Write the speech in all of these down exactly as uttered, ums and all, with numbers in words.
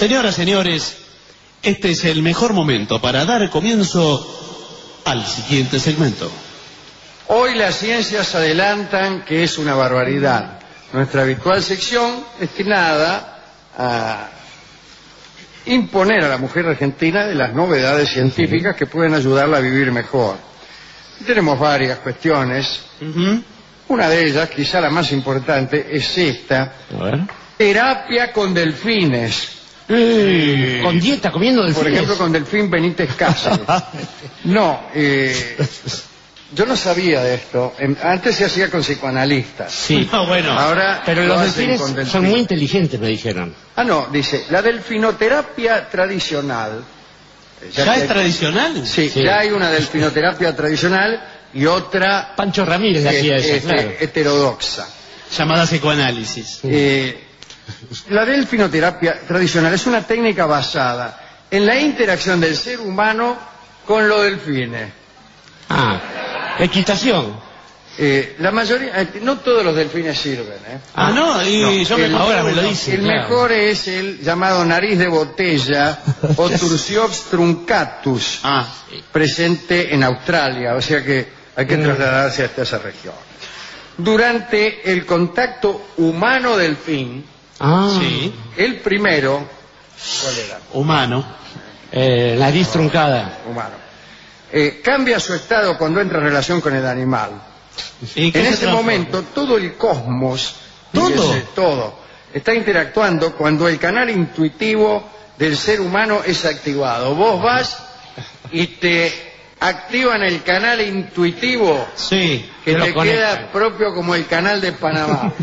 Señoras, señores, este es el mejor momento para dar comienzo al siguiente segmento. Hoy las ciencias adelantan que es una barbaridad. Nuestra habitual sección destinada a imponer a la mujer argentina de las novedades científicas que pueden ayudarla a vivir mejor. Tenemos varias cuestiones. Uh-huh. Una de ellas, quizá la más importante, es esta. A ver. Terapia con delfines. Sí. ¿Con dieta, comiendo delfines? Por ejemplo, con Delfín Benítez Cáceres. No, eh, yo no sabía de esto. Antes se hacía con psicoanalistas. Sí. No, bueno. Ahora pero los delfines delfín. son muy inteligentes, me dijeron. Ah, no, dice, la delfinoterapia tradicional. ¿Ya, ¿Ya es hay... tradicional? Sí, sí, ya hay una delfinoterapia tradicional y otra... Pancho Ramírez hacía eso, este, claro. Heterodoxa. Llamada psicoanálisis. Eh, la delfinoterapia tradicional es una técnica basada en la interacción del ser humano con los delfines. Ah, equitación. Eh, la mayoría, eh, no todos los delfines sirven, ¿eh? Ah, no, y no, yo el, me ahora me lo dice. El claro. mejor es el llamado nariz de botella o Tursiops truncatus, ah. presente en Australia, o sea que hay que trasladarse hasta esa región. Durante el contacto humano-delfín, ah. sí. el primero, ¿cuál era? Humano. Eh, nariz truncada. Humano. Eh, cambia su estado cuando entra en relación con el animal. ¿Y en ese momento todo el cosmos, todo, fíjese, todo está interactuando cuando el canal intuitivo del ser humano es activado. Vos vas y te activan el canal intuitivo, sí, que te conectan. queda propio como el canal de Panamá.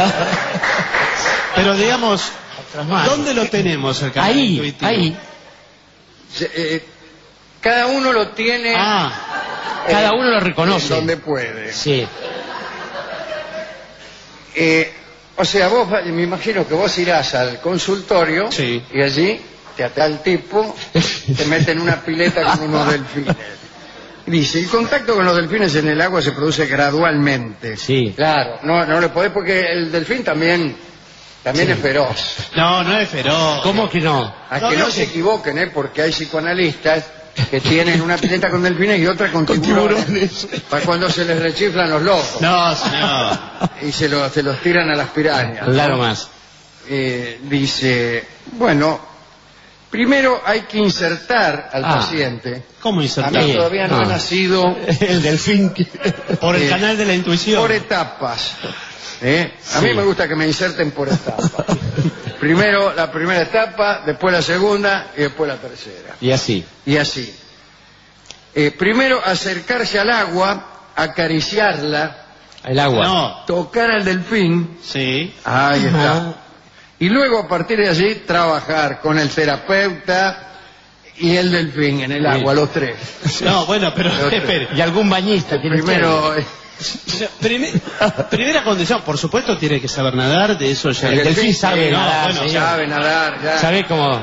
Pero digamos, ¿dónde lo tenemos el canal ahí, intuitivo? Ahí, Se, eh, cada uno lo tiene. Ah. Cada uno lo reconoce. Donde puede. Sí. Eh, o sea, vos, me imagino que vos irás al consultorio, sí, y allí te ata al tipo, te mete en una pileta con unos delfines. Dice, el contacto con los delfines en el agua se produce gradualmente. Sí. Claro, no, no le podés porque el delfín también, también sí. es feroz. No, no es feroz. ¿Cómo que no? A no, que no, no se que... equivoquen, ¿eh? Porque hay psicoanalistas que tienen una pileta con delfines y otra con, con tiburones, tiburones, para cuando se les rechiflan los locos. No, señor. Y se, lo, se los tiran a las pirañas. Claro, ¿no? más. Eh, dice, bueno, primero hay que insertar al ah, paciente. ¿Cómo insertar? A mí todavía no, no ha nacido el delfín. Por el eh, canal de la intuición. Por etapas. ¿Eh? A sí. mí me gusta que me inserten por etapas. Primero la primera etapa, después la segunda y después la tercera. Y así. Y así. Eh, primero acercarse al agua, acariciarla. El agua. No. Tocar al delfín. Sí. Ahí está. Ajá. Y luego a partir de allí trabajar con el terapeuta y el delfín en el agua, sí. los tres. No, bueno, pero espere. Y algún bañista. Primero... Primer, primera condición, por supuesto tiene que saber nadar, de eso ya. El, el delfín sabe no, nadar, bueno, sabe nadar, ya. ¿Sabe cómo?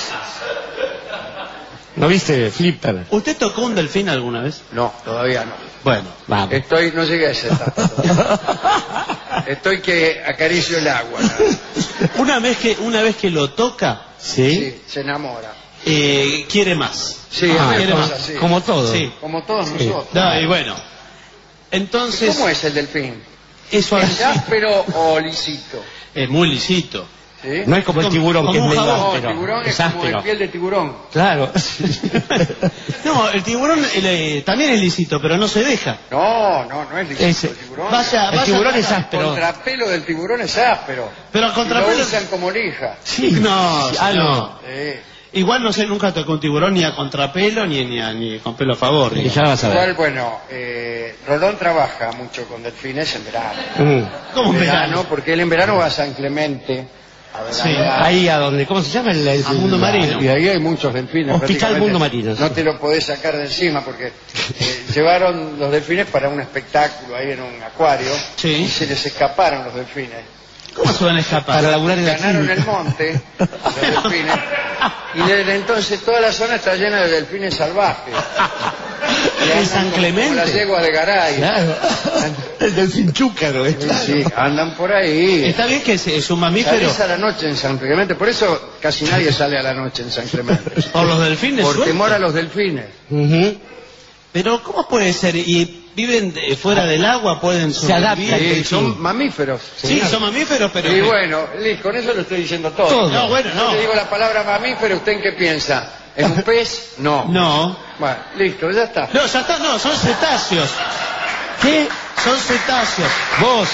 ¿No viste Flipper? ¿Usted tocó un delfín alguna vez? No, todavía no. Bueno, vamos. Estoy, no llegué a esa etapa. Estoy que acaricio el agua. ¿No? Una vez que una vez que lo toca, sí, sí se enamora. Eh, quiere más. Sí, ah, quiere como, más así. como todo. Sí. Como todos sí. nosotros. No, y bueno. Entonces. ¿Cómo es el delfín? Eso ¿Es áspero o lisito? Es muy lisito. ¿Sí? No es como el tiburón, como que es medio No, áspero. el tiburón es, es como áspero. de piel de tiburón. Claro. No, el tiburón eh, también es lisito, pero no se deja. No, no, no es lisito. Ese. El tiburón, Vaya, el vaya, tiburón vaya. es el áspero. contrapelo del tiburón es áspero. Pero el Y contrapelo. lo usan como lija. Sí. No, ah, señor. no. Sí. Igual no sé, nunca tocó un tiburón ni a contrapelo ni, ni, a, ni con pelo a favor. Y ya vas a ver. Igual, bueno, eh, Rolón trabaja mucho con delfines en verano. Mm. ¿Cómo En en verano, verano? porque él en verano va a San Clemente. A ver, Sí. a- Ahí a donde, ¿cómo se llama? El, el, A Mundo Marino. Y ahí hay muchos delfines. Hospital prácticamente. Mundo Marino, sí. No te lo podés sacar de encima porque eh, llevaron los delfines para un espectáculo ahí en un acuario Sí. y se les escaparon los delfines. ¿Cómo se van a escapar? Para laburar en la Ganaron clínica. el monte, los delfines, y desde entonces toda la zona está llena de delfines salvajes. Y ¿En andan San como- Clemente? como las yeguas de Garay. Claro. El delfín chúcaro, ¿eh? Sí, sí, andan por ahí. Está bien que es, es un mamífero. Salís a la noche en San Clemente, por eso casi nadie sale a la noche en San Clemente. Por los delfines Por sueltos. temor a los delfines. Ujú. Pero ¿cómo puede ser? ¿Y viven de- fuera del agua? ¿Pueden Se adaptan. sobrevivir? Sí, son mamíferos. Sí, son mamíferos, pero... Y bueno, Liz, con eso lo estoy diciendo todo. Todo. No, bueno, no. Yo le digo la palabra mamífero, ¿usted en qué piensa? ¿En un pez? No. No. Bueno, listo, ya está. No, ya está, no, son cetáceos. ¿Qué? Son cetáceos. Vos.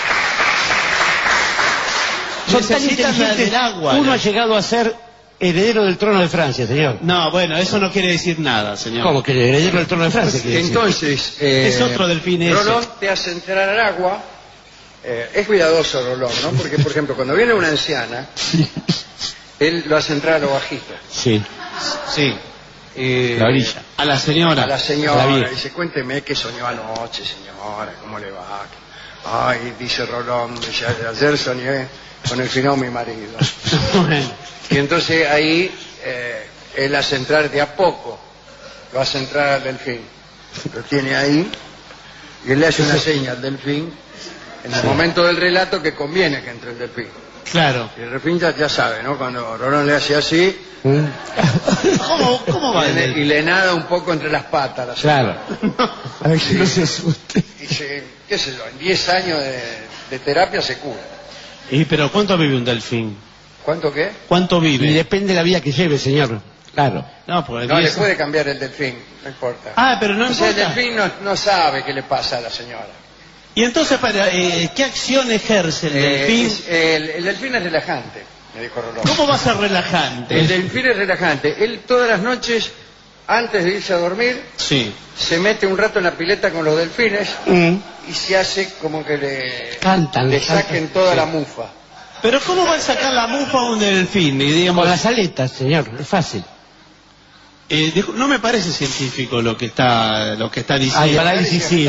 Son tan Necesitan inteligentes. del agua. Uno ¿no? ha llegado a ser heredero del trono de Francia, señor. No, bueno, eso no quiere decir nada, señor. ¿Cómo que heredero del trono de Francia? quiere decir? Entonces, eh, Es otro delfín ese. Rolón te hace entrar al agua. Eh, es cuidadoso Rolón, ¿no? Porque, por ejemplo, cuando viene una anciana, él lo hace entrar a lo bajito. Sí. Sí. Eh, La orilla. A la señora. A la A señora. la vieja. Dice, cuénteme qué soñó anoche, señora, ¿cómo le va? Ay, dice Rolón, dice, ayer soñé con el finado mi marido. Bueno. Y entonces ahí eh, él hace entrar de a poco, lo hace entrar al delfín. Lo tiene ahí y él le hace una seña al delfín en el momento del relato que conviene que entre el delfín. Claro. Y el delfín ya, ya sabe, ¿no? Cuando Rolón le hace así ¿Mm? ¿Cómo, cómo va y el le, delfín? y le nada un poco entre las patas. La señora. Claro. A ver que no se asuste. Y se, qué sé yo, en diez años de, de terapia se cura. ¿Y pero cuánto vive un delfín? ¿Cuánto qué? ¿Cuánto Y vive? depende de la vida que lleve, señor. Claro. No, porque No, le diez- puede cambiar el delfín, no importa. Ah, pero no O sea, el importa. delfín no, no sabe qué le pasa a la señora. Y entonces, para, eh, ¿qué acción ejerce el Eh, delfín? es- el, el delfín es relajante, me dijo Rolón. ¿Cómo va a ser relajante? El delfín es relajante. Él todas las noches, antes de irse a dormir, Sí. se mete un rato en la pileta con los delfines Mm. y se hace como que le, Cantan, le cantan. saquen toda la mufa. Pero ¿cómo va a sacar la mufa a un delfín? Y digamos, Con las aletas, señor. Es fácil. eh, dijo- no me parece científico lo que está, lo que está Ay, diciendo. parálisis sí.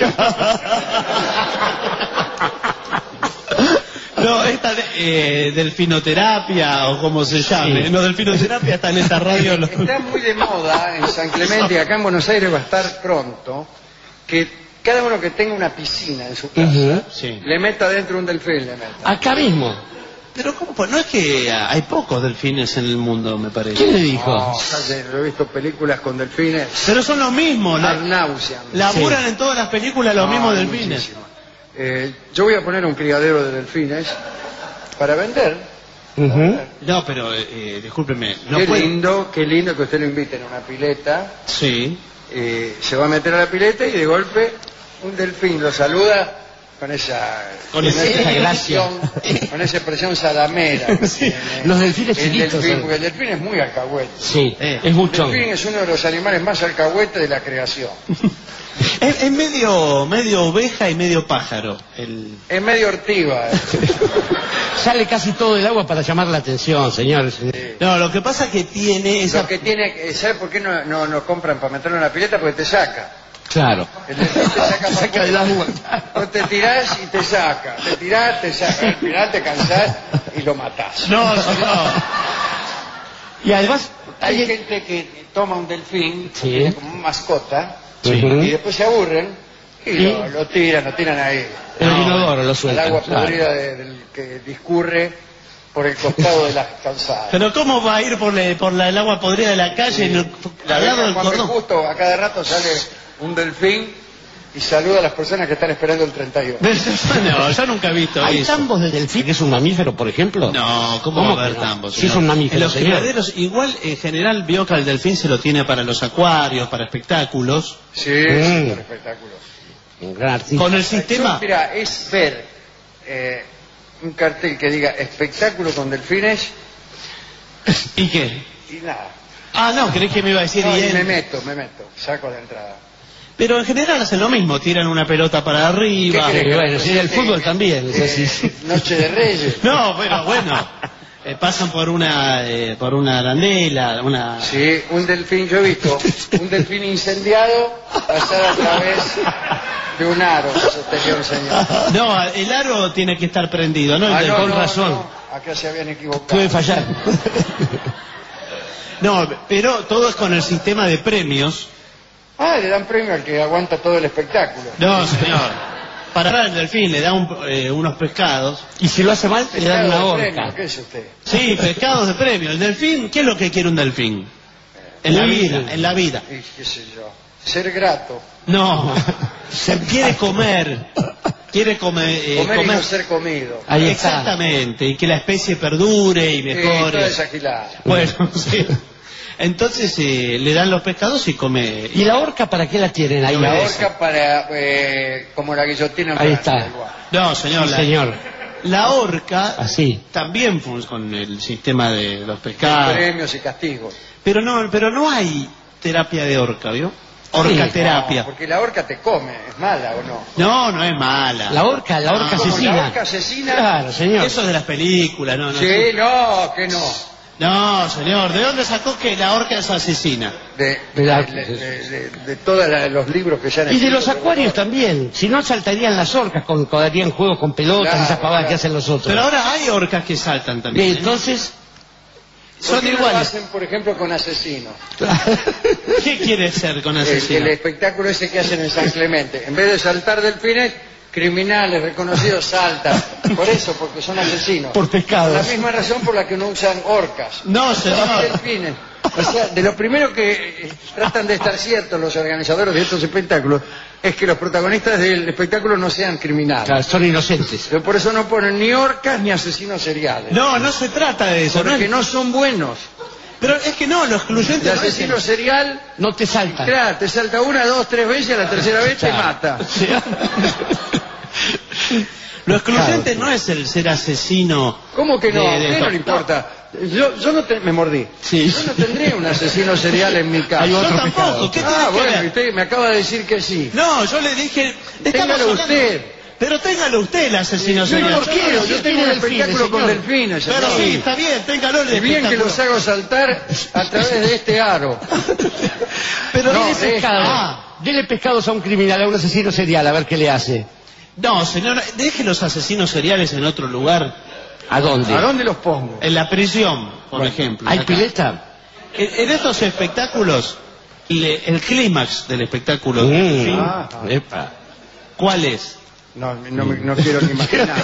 No, esta de- eh, delfinoterapia o como se llame. Sí. No, delfinoterapia está en esta radio. lo- Está muy de moda en San Clemente y acá en Buenos Aires va a estar pronto que cada uno que tenga una piscina en su casa Ujú. Sí. le meta dentro un delfín, le meta. Acá mismo. Pero ¿cómo? Pues no es que hay pocos delfines en el mundo, me parece. ¿Quién le dijo? No, ya yo he visto películas con delfines. Pero son los mismos. Ad La, nauseam. laburan en todas las películas los No, mismos hay delfines. muchísimo. Eh, yo voy a poner un criadero de delfines para vender. Ujú. No, pero eh, eh, discúlpeme. No qué puede- lindo, qué lindo que usted lo invite en una pileta. Sí. Eh, se va a meter a la pileta y de golpe un delfín lo saluda con esa, Con esa gracia. expresión, con esa expresión salamera que Sí. tiene. Los delfines el chiquitos, delfín, ¿eh? porque el delfín es muy alcahuete. Sí, Eh. es El buchón. delfín es uno de los animales más alcahuetes de la creación. Es, es medio, medio oveja y medio pájaro. El... Es medio ortiva. eh. Sale casi todo el agua para llamar la atención, señor. No, lo que pasa es que tiene esa... Lo que tiene, que- ¿sabe por qué no, no, no compran para meterlo en la pileta? Porque te saca. Claro. El delfín te saca, para Saca del agua. Vos te tirás y te saca. Te tirás, te saca. Al final te cansás y lo matás. No, no. Y además, Hay hay... gente que toma un delfín Sí. tiene como mascota Sí. y después se aburren y ¿Y? lo, lo tiran, lo tiran ahí. el No, inodoro lo Al suelta. agua claro. podrida de- del que discurre por el costado de las calzadas. Pero ¿cómo va a ir por, la- por la, el agua podrida de la calle en el- La al lado vieja del Juan B. cordón? Justo a cada rato sale un delfín y saluda a las personas que están esperando el treinta y uno. No, yo nunca he visto ¿Hay eso. tambos de delfín que es un mamífero, por ejemplo? No, ¿cómo, ¿Cómo va a haber que no? tambos? Sí, señor? es un mamífero, En los señor. criaderos, igual en general vio que al delfín se lo tiene para los acuarios, para espectáculos. Sí, Mm. sí, por espectáculos. Un gran artista. Con el sistema... Mira, es ver eh, un cartel que diga espectáculo con delfines ¿Y qué? y nada. Ah, no, crees que me iba a decir No, y bien. me meto, me meto, saco la entrada. Pero en general hacen lo mismo, tiran una pelota para arriba. ¿Qué Sí, crees? bueno, sí, el fútbol también es así. Eh, Noche de Reyes. No, pero bueno. eh, pasan por una eh, por una arandela, una... Sí, un delfín, yo he visto un delfín incendiado pasar a través de un aro, sostenía un señor. No, el aro tiene que estar prendido, ¿no? El Ah, del- no, con no, razón. no, acá se habían equivocado. Puede fallar. No, pero todo es con el sistema de premios. Ah, le dan premio al que aguanta todo el espectáculo. No, señor. Para agarrar el delfín le da un- eh, unos pescados. Y si lo hace mal, le dan una Pescado de premio, horca. ¿qué es usted? Sí, pescados de premio. El delfín, ¿qué es lo que quiere un delfín? En la Huir. vida, en la vida. Y qué sé yo. Ser grato. No, se quiere comer. Quiere comer. eh, Comer y comer- no ser comido. Ahí está. Exactamente, y que la especie perdure y Sí, mejore. toda esa gilada. Bueno, sí. Entonces eh, le dan los pescados y come. ¿Y la horca para qué la tienen ahí? La a horca para, eh, como la guillotina en Ahí Francia, está. igual. No, señor. Sí, la, señor. la horca Así. también funciona con el sistema de los Con pescados. premios y castigos. Pero no, pero no hay terapia de horca, ¿vio? Horcaterapia. No, porque la horca te come, ¿es mala o no? No, no es mala. La horca, la horca Ah, ¿Cómo, asesina. la horca asesina? Claro, señor. Eso es de las películas, no, no. Sí, no, que no. No, señor, ¿de dónde sacó que la horca es asesina? De, De la- de, de- de- de todos la- los libros que se han Y de escrito los sobre acuarios la horca. también. Si no, saltarían las orcas, con, con- harían juegos con pelotas Claro, y esas pavadas claro. que hacen los otros. Pero ahora hay orcas que saltan Y también. ¿eh? entonces, ¿Por Son qué no lo iguales. hacen, por ejemplo, con asesinos? ¿Qué quiere ser con El, asesino? el espectáculo ese que hacen en San Clemente. En vez de saltar delfines, criminales reconocidos saltan. Por eso, porque son asesinos. por pescados. La misma razón por la que no usan orcas. No, señor. Delfines. O sea, de lo primero que eh, tratan de estar ciertos los organizadores de estos espectáculos es que los protagonistas del espectáculo no sean criminales. Claro, son inocentes. Pero por eso no ponen ni orcas ni asesinos seriales. No, no se trata de eso. Porque no no es- son buenos. Pero es que no, lo excluyente El no es asesino serial, No te saltan. claro, te salta una, dos, tres veces y a la tercera vez te Claro. mata. Lo excluyente Claro. no es el ser asesino. ¿Cómo que no? de- ¿A de- usted no le importa? Yo, yo no te- me mordí. Sí. Yo no tendría un asesino serial en mi casa. Hay Yo otro tampoco. pecado. ¿Qué tiene Ah, que bueno, y ver? usted me acaba de decir que sí. No, yo le dije. estamos Téngalo hablando- usted. Pero téngalo usted el asesino Yo no serial. lo quiero, yo tengo un delfines, espectáculo con señor. delfines. Pero señor. sí, está bien, téngalo el Y bien que espectáculo. los hago saltar a través de este aro. Pero No, dele es- pescado. ah. Dele pescados a un criminal, a un asesino serial, a ver qué le hace. No, señor, deje los asesinos seriales en otro lugar. ¿A dónde? ¿A dónde los pongo? En la prisión, por ejemplo. ¿Hay acá. pileta? En, en estos espectáculos, le- el clímax del espectáculo, Mm. ¿sí? Ah. Epa. ¿cuál es? No, no, me- no quiero ni imaginar.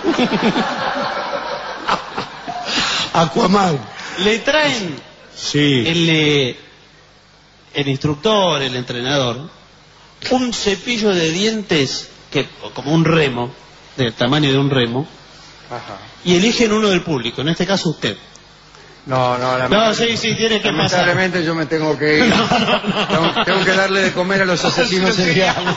Aquaman. Le traen Sí. el, eh, el instructor, el entrenador, un cepillo de dientes que como un remo, del tamaño de un remo, Ajá. y eligen uno del público, en este caso usted. No, no, la No, sí, sí, tiene que pasar. lamentablemente yo me tengo que ir. No, no, no. Tengo, tengo que darle de comer a los asesinos seriales.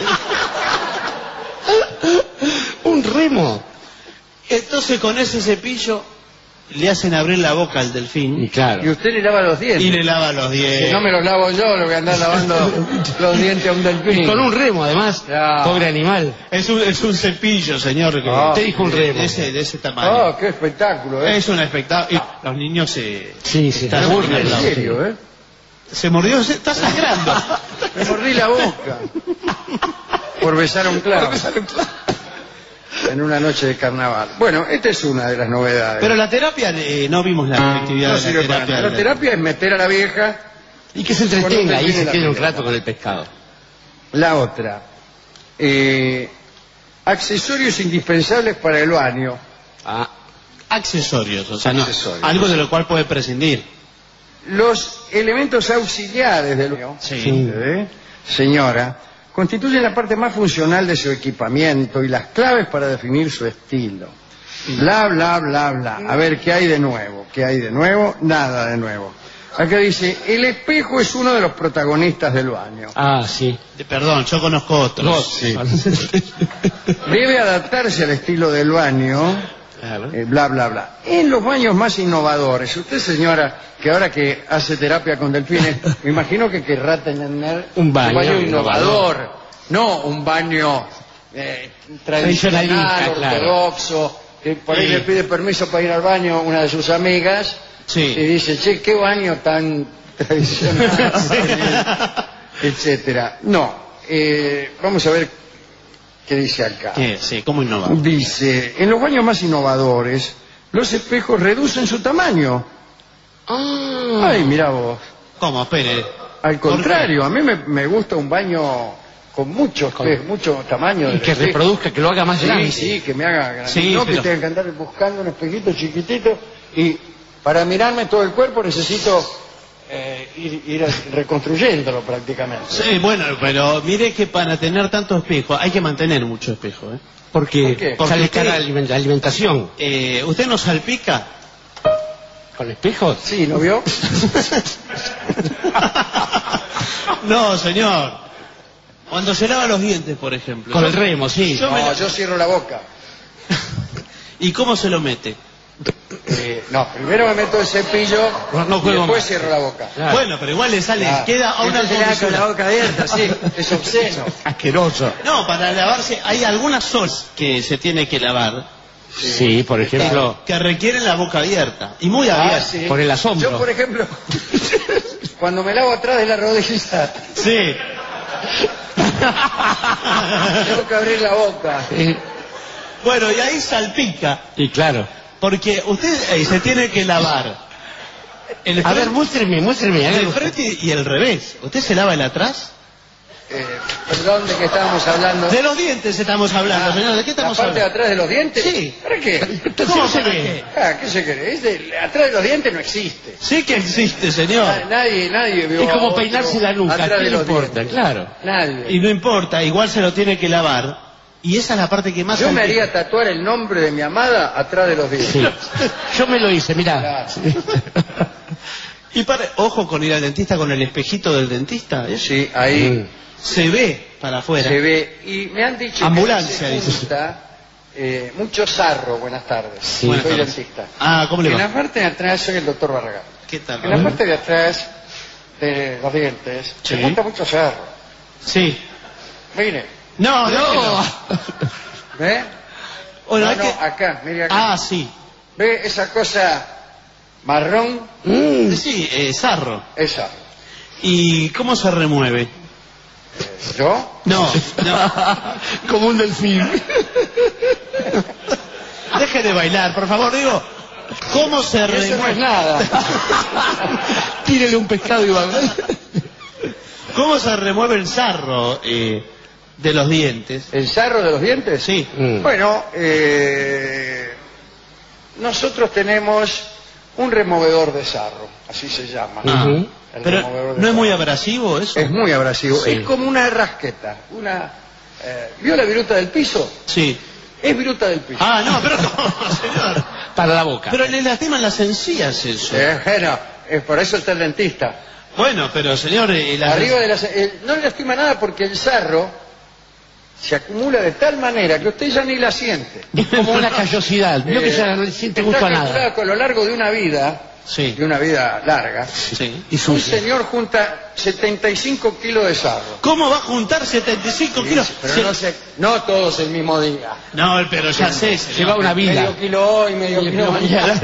Un remo. Entonces con ese cepillo le hacen abrir la boca al Y delfín claro. Y usted le lava los dientes. y le lava los dientes. Si no me los lavo yo, le voy a andar lavando los dientes a un delfín. Y con un remo, además. Ya. Pobre animal. Es un, es un cepillo, señor. Que Ah, Te dijo un remo. de, ese, de ese tamaño. Oh, qué espectáculo, ¿eh? Es un espectáculo. Y los niños se, Sí, sí. están se muy burlan. En nerviosos. serio, ¿eh? Se mordió, se está sangrando. Me mordí la boca. Por besar a un clavo. En una noche de carnaval. Bueno, esta es una de las novedades. Pero la terapia, eh, no vimos la efectividad no de la sirve para terapia. nada. La terapia es meter a la vieja. Y que se Con un entretenga, ahí delfín se en la quede un pileta. rato con el pescado. La otra. Eh, accesorios indispensables para el baño. Ah, Accesorios, o sea, no, Accesorios. algo de lo cual puede prescindir. Los elementos auxiliares del baño, Sí. ¿eh? señora, constituyen la parte más funcional de su equipamiento y las claves para definir su estilo. Bla, bla, bla, bla. A ver, ¿qué hay de nuevo? ¿Qué hay de nuevo? Nada de nuevo. Acá dice, el espejo es uno de los protagonistas del baño. ah, sí. De- Perdón, yo conozco otros. Dos. Sí. Debe adaptarse al estilo del baño. Claro. Eh, bla, bla, bla. En los baños más innovadores, usted, señora, que ahora que hace terapia con delfines, me imagino que querrá tener Un baño innovador, no un baño eh, tradicional, Tradicionalista, claro. ortodoxo, que por ahí Sí. le pide permiso para ir al baño una de sus amigas Sí. y dice, che, qué baño tan tradicional, etcétera. No, eh, vamos a ver qué dice acá. ¿Qué? Sí, ¿cómo innovar? Dice, en los baños más innovadores, los espejos reducen su tamaño. Ah. Ay, mira vos. ¿Cómo? Espere. Al ¿Por contrario, a mí me, me gusta un baño con mucho espejo, mucho tamaño. Y del que espejo. reproduzca, que lo haga más Sí, grande. sí, que me haga grande. Sí, no pero- que tenga que andar buscando un espejito chiquitito y para mirarme todo el cuerpo necesito eh, ir, ir reconstruyéndolo prácticamente. Sí, bueno, pero mire que para tener tanto espejo hay que mantener mucho espejo, ¿eh? Porque ¿Por qué? Porque sale usted- cara aliment- la alimentación. Eh, ¿Usted no salpica? ¿Con espejos? Sí, ¿no vio? No, señor. Cuando se lava los dientes, por ejemplo. Con Yo- el remo, sí. Yo me No, la- yo cierro la boca. ¿Y cómo se lo mete? Eh, no, primero me meto el cepillo No, no y juego después más. cierro la boca. Claro. Bueno, pero igual le sale, Claro. queda a una Este se queda con la comisura. boca abierta, sí, es obsceno. Asqueroso. No, para lavarse, hay algunas zonas que se tiene que lavar Sí, por ejemplo, que requieren la boca abierta. Y muy Ah, abierta. sí. por el asombro. Yo, por ejemplo, cuando me lavo atrás de la rodilla, Sí. tengo que abrir la boca. Eh, Bueno, y ahí salpica, y claro. porque usted eh, se tiene que lavar el A ver, frente, muéstreme, muéstreme. el hágalo. frente y el revés. ¿Usted se lava el atrás? Eh, perdón, ¿de qué estábamos hablando? De los dientes estamos hablando, Ah, señor. ¿De qué estamos ¿La parte de hablando? atrás de los dientes? Sí. ¿Para qué? ¿Cómo se para ve? qué? Ah, ¿qué se cree? Es de- atrás de los dientes no existe. Sí que existe, señor. Na- Nadie, nadie vio Es a como otro peinarse la nuca. atrás ¿Qué de le los importa? dientes. Claro. Nadie. Y no importa, igual se lo tiene que lavar. Y esa es la parte que más... Yo me salpica. haría tatuar el nombre de mi amada atrás de los dientes. Sí. Yo me lo hice, mirá. Claro. Y para, ojo con ir al dentista con el espejito del dentista. ¿eh? Sí, ahí Mm. Se ve para afuera. se ve. Y me han dicho Ambulancia, que dice. se junta eh, mucho sarro. Buenas tardes. Sí. Buenas Soy tardes. dentista. Ah, ¿cómo le En va? la parte de atrás soy el doctor Barragán. ¿Qué tal? En la parte de atrás de los dientes se Sí. junta mucho sarro. Sí. Mire, No, no. No. ¿ve? Bueno, no, es no, que... acá, mire acá. Ah, sí. ¿Ve esa cosa marrón? Mm. Sí, eh, sarro. Es sarro. ¿Y cómo se remueve? Eh, ¿Yo? No, no. Como un delfín. Deje de bailar, por favor, digo. ¿Cómo se Eso no es remueve? nada. Tírele un pescado y va. ¿Cómo se remueve el sarro eh, de los dientes? ¿El sarro de los dientes? Sí. Mm. Bueno, eh, nosotros tenemos un removedor de sarro, así se llama. Ah, Ujú. El pero removedor de ¿no es muy sarro. abrasivo eso? Es muy abrasivo. Sí. Es como una rasqueta. Una, eh, ¿Vio la viruta del piso? Sí. Es viruta del piso. Ah, no, pero ¿cómo, señor? Para la boca. Pero le lastiman las encías eso. Eh, bueno, es por eso está el dentista. Bueno, pero señor... eh, las- Arriba de las, eh, no le lastima nada porque el sarro se acumula de tal manera que usted ya ni la siente. Es como una callosidad. Vio que Eh, ya no le siente está gusto a calculada nada. que a lo largo de una vida, Sí, de una vida larga, sí. Y un sucia. señor junta setenta y cinco kilos de sarro. ¿Cómo va a juntar setenta y cinco kilos? Pero Se- no, se- no todos el mismo día. No, pero ya sé, señor. Lleva una vida. Medio kilo hoy, medio kilo mañana.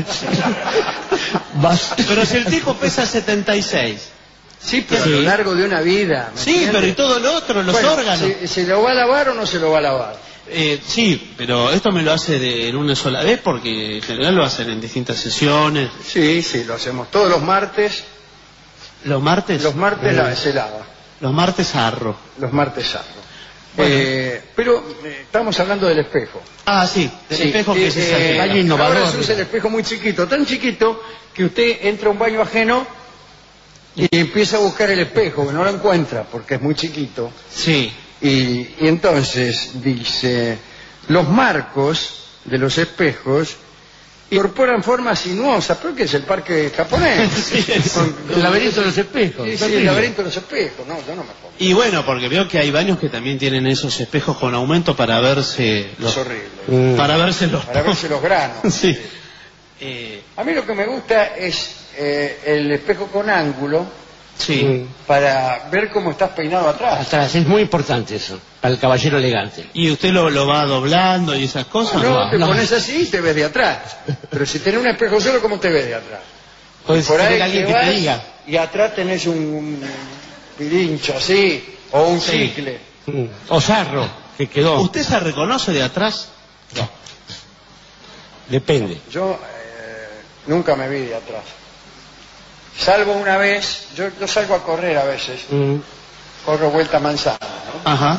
Vas- Pero si el tipo pesa setenta y seis. Sí, pero Sí. a lo largo de una vida. ¿me Sí, entiende? pero y todo lo otro, los Bueno, órganos. ¿se, se lo va a lavar o no se lo va a lavar? Eh, sí, pero esto me lo hace de, en una sola vez porque en general lo hacen en distintas sesiones. Sí, sí, lo hacemos todos los martes. Los martes, Los martes la- se lava. los martes arro. Los martes sarro. Bueno. Eh, pero eh, estamos hablando del espejo. Ah, sí, del Sí, espejo que eh, se eh, salpica. baño innovador. Ahora se usa el espejo muy chiquito, tan chiquito que usted entra a un baño ajeno y empieza a buscar el espejo, que no lo encuentra porque es muy chiquito. Sí, Y, y entonces dice, los marcos de los espejos incorporan formas sinuosas, pero que es el parque japonés. Sí, es- El laberinto de los espejos. Sí, sí, terrible. el laberinto de los espejos, no, yo no me pongo. y bueno, porque veo que hay baños que también tienen esos espejos con aumento para verse los, Es horrible. Mm. para verse los, Para verse los granos. sí. Eh, A mí lo que me gusta es eh, el espejo con ángulo, Sí. para ver cómo estás peinado atrás. Atrás, es muy importante eso, para el caballero elegante. ¿Y usted lo, lo va doblando y esas cosas? No, te no. pones así y te ves de atrás. Pero si tenés un espejo solo, ¿cómo te ves de atrás? Puedes Por ahí tener alguien te que te vas diga. y atrás tenés un, un pirincho así, o un Sí. chicle. Mm. O sarro, que quedó. ¿Usted se reconoce de atrás? No. Depende. Yo eh, nunca me vi de atrás. Salvo una vez, yo, yo salgo a correr a veces, Mm. corro vuelta manzana, ¿no? Ajá.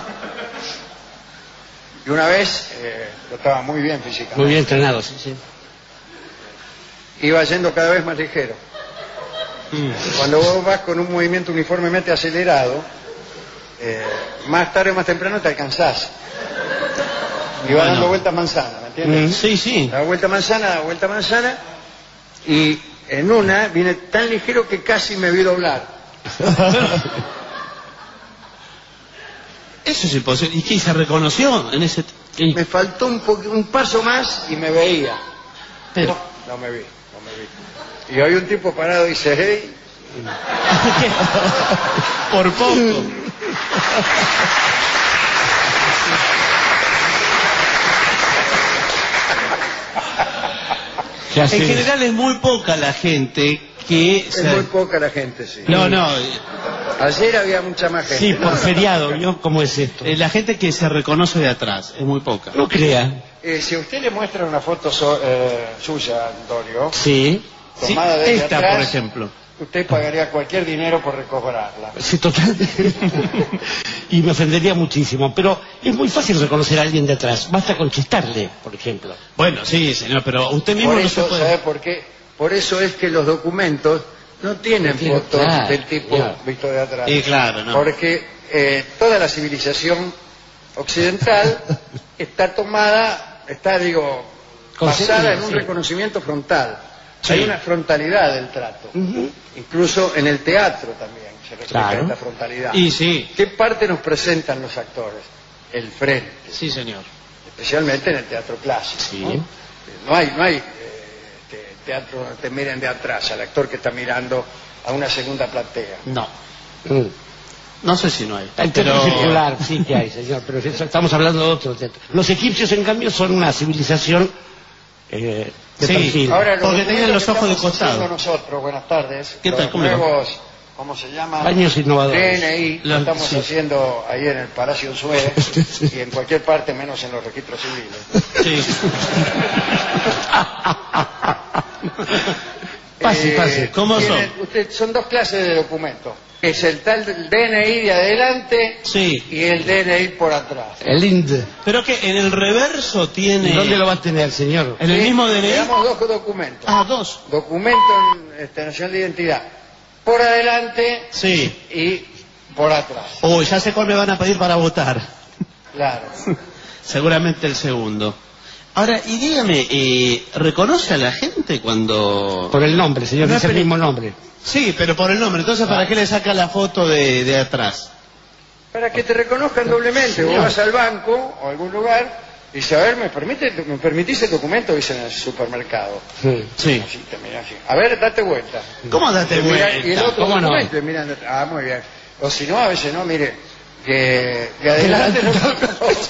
Y una vez, eh, yo estaba muy bien físicamente, Muy bien entrenado, sí, sí. iba yendo cada vez más ligero. Mm. Cuando vos vas con un movimiento uniformemente acelerado, eh, más tarde o más temprano te alcanzás. Y vas Bueno. dando vuelta manzana, ¿me entiendes? Mm, Sí, sí. Da vuelta manzana, da vuelta manzana, y en una viene tan ligero que casi me vi doblar. Eso es imposible. ¿Y qué? ¿Se reconoció en ese...? y- Me faltó un, po- un paso más y me veía. Pero... No me vi, no me vi. Y hoy un tipo parado dice, hey, Por poco. Se hace- En general es muy poca la gente que... es se- muy poca la gente, sí. No, no. Ayer había mucha más gente. Sí, por feriado, ¿vio cómo es esto? eh, La gente que se reconoce de atrás es muy poca. No crea. Eh, si a usted le muestra una foto so- eh, suya, Antonio, Sí. Sí, tomada desde esta, atrás, por ejemplo. usted pagaría cualquier dinero por recobrarla. Sí, total. Y me ofendería muchísimo. Pero es muy fácil reconocer a alguien de atrás. Basta con chistarle, por ejemplo. Bueno, sí, señor, pero usted mismo Por no se eso, puede... ¿sabe por qué? Por eso es que los documentos no tienen No tienen, fotos claro, del tipo claro. visto de atrás. Y claro, no. Porque eh, toda la civilización occidental está tomada, está, digo, Concepto, basada en un sí. reconocimiento frontal. Sí. Hay una frontalidad del trato. Ujú. Incluso en el teatro también se refleja Claro. esta frontalidad. Y sí, ¿Qué parte nos presentan los actores? El frente, sí, señor. especialmente en el teatro clásico. Sí. ¿no? No hay, no hay eh, este, teatro donde te miren de atrás, al actor que está mirando a una segunda platea. No, Mm. no sé si no hay. El teatro Pero... circular, sí que hay, señor, pero eso- estamos hablando de otro teatro. Los egipcios, en cambio, son una civilización eh, de Sí, perfil. Ahora, Porque los tenían los documentos que ojos de estamos costado. haciendo nosotros, buenas tardes. ¿Qué tal? Los ¿Cómo le va? nuevos, ¿cómo se llama? Años innovadores. D N I, lo Los- estamos sí. haciendo ahí en el Palacio Suez y en cualquier parte menos en los registros civiles. Sí. Pase, pase. ¿Cómo tienen- son? usted- son dos clases de documentos. Es el tal del D N I de adelante Sí. y el D N I por atrás. El I N D. Pero que en el reverso tiene... ¿Dónde lo va a tener, señor? ¿En el Sí, mismo D N I? le damos dos documentos. Ah, dos. Documento en, este, nacional de identidad por adelante Sí. y por atrás. Uy, ya sé cuál me van a pedir para votar. Claro. Seguramente el segundo. Ahora, y dígame, eh, ¿reconoce a la gente cuando...? Por el nombre, señor, No, es el pero- mismo nombre. Sí, pero por el nombre. Entonces, ¿para qué le saca la foto de, de atrás? Para que te reconozcan doblemente. Vos vas al banco o a algún lugar y dices, a ver, ¿me, permite, ¿me permitís el documento? Dice en el supermercado. Sí. Sí. Así, te mirá así. A ver, date vuelta. ¿Cómo date Te mirá- y el vuelta? otro ¿Cómo no? documento, y miran, ah, muy bien. O si no, a veces no, mire, que de adelante no lo conozco.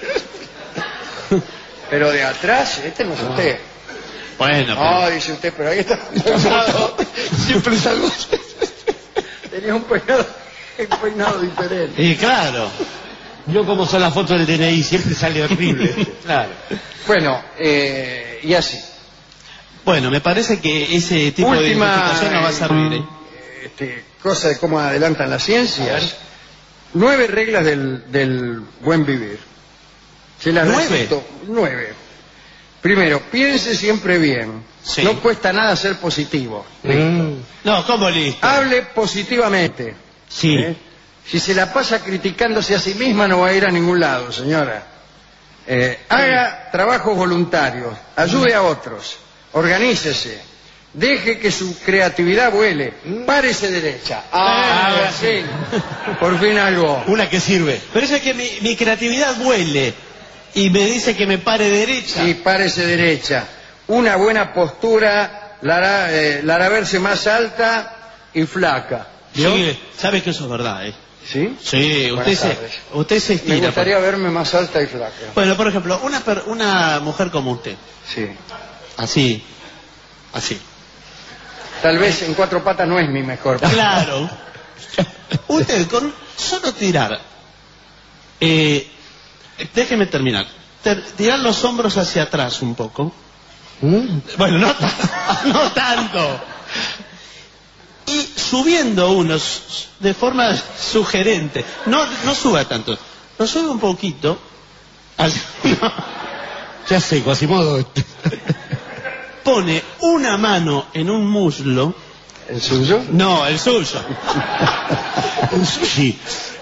Pero de atrás, este no es usted. Bueno, No, dice usted, pero ahí está. Siempre salgo. Tenía un peinado, un peinado diferente. pero... Y claro. Yo como son las fotos del D N I, siempre sale horrible. Claro. Bueno, eh, y así. Bueno, me parece que ese tipo de Última identificación no va a servir. ¿eh? este, cosa de cómo adelantan las ciencias. Nueve reglas del, del buen vivir. Se las ¿Nueve? recito. Nueve. Primero, piense siempre bien. Sí. No cuesta nada ser positivo. Mm. No, ¿cómo listo? Hable positivamente. Sí. ¿Eh? Si se la pasa criticándose a sí misma no va a ir a ningún lado, señora. Eh, haga trabajos voluntarios, ayude a otros, organícese, deje que su creatividad vuele, párese derecha. Ah, Ah, sí. Por fin algo. Una que sirve. Pero es que mi, mi creatividad vuele y me dice que me pare derecha. Sí, párese derecha. Una buena postura la hará, eh, la hará verse más alta y flaca. ¿Vio? Sí, sabe que eso es verdad, ¿eh? ¿Sí? Sí, usted Buenas se, tardes. usted se Me estira. gustaría verme más alta y flaca. Bueno, por ejemplo, una, per- una mujer como usted, Sí. así, así. Tal vez en cuatro patas no es mi mejor. Claro. Usted con solo tirar, eh, déjeme terminar, Ter- tirar los hombros hacia atrás un poco. ¿Mm? Bueno, no, ta- no tanto. Y subiendo unos de forma sugerente. No, no suba tanto. Lo sube un poquito. Al- no. Ya sé, Quasimodo. Pone una mano en un muslo. ¿El suyo? No, el suyo. Un sushi.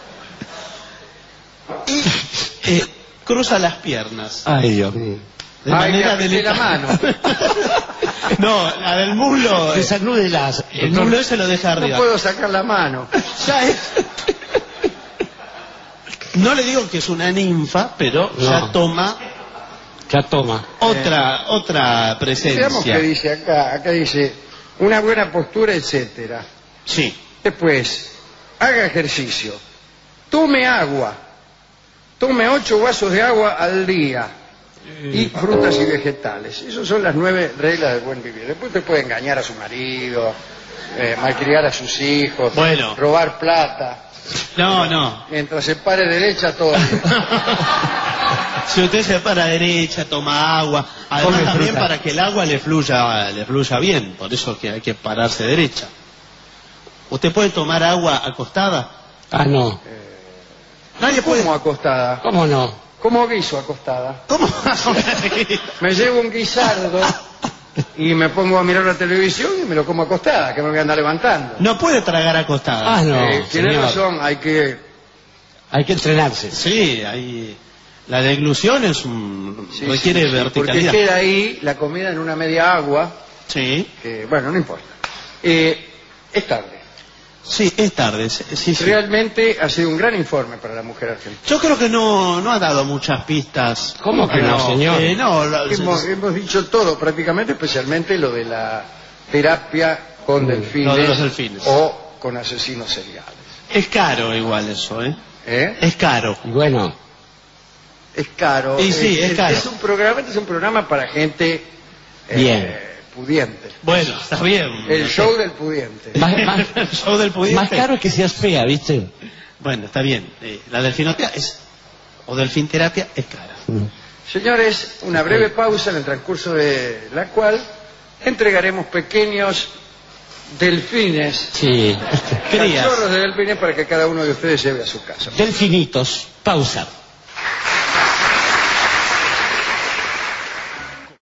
Y eh, cruza las piernas. Ay, Dios mío. De Ay, manera me apreté la delicada. No, la del muslo. eh, Desnúdelas. El muslo ese lo deja No arriba. puedo sacar la mano. Ya es. No le digo que es una ninfa, pero No. ya toma Ya toma. otra otra Veamos qué presencia. dice acá. Acá dice, una buena postura, etcétera. Sí. Después, haga ejercicio. Tome agua. Tome ocho vasos de agua al día. Y frutas y vegetales. Esas son las nueve reglas del buen vivir. Después te puede engañar a su marido, eh, malcriar a sus hijos, Bueno. robar plata. No, no. Mientras se pare derecha, todo bien. Si usted se para derecha, toma agua. Además Come también fruta. para que el agua le fluya, le fluya bien. Por eso que hay que pararse derecha. ¿Usted puede tomar agua acostada? Ah, no. Nadie puede. ¿Cómo acostada? ¿Cómo no? ¿Cómo guiso acostada? ¿Cómo? Me llevo un guisardo y me pongo a mirar la televisión y me lo como acostada, que me voy a andar levantando. No puede tragar acostada. Ah, no. Eh, tiene señor. razón, hay que... Hay que entrenarse. Sí, hay... la deglución es un... sí, requiere sí, sí, porque verticalidad. queda ahí la comida en una media agua, Sí, que bueno, no importa. Eh, es tarde. sí, es tarde. Sí, sí, sí. Realmente ha sido un gran informe para la mujer argentina. Yo creo que no, no ha dado muchas pistas. ¿Cómo que no, señor? Eh, no, la- Hemos, hemos dicho todo prácticamente, especialmente lo de la terapia con delfines, Lo de los delfines. o con asesinos seriales. es caro igual eso, ¿eh? ¿Eh? Es caro. Y bueno, Es caro. Y sí, es caro. Es un programa, este es un programa para gente eh, Bien. pudiente. Bueno, está bien. El show del pudiente. más, más, El show del pudiente. más caro es que seas fea, ¿viste? Bueno, está bien. Eh, la delfinoterapia es... o delfinterapia es cara. Señores, una breve pausa en el transcurso de la cual entregaremos pequeños delfines, Sí. Crías. cachorros de delfines para que cada uno de ustedes lleve a su casa. Delfinitos. Pausa.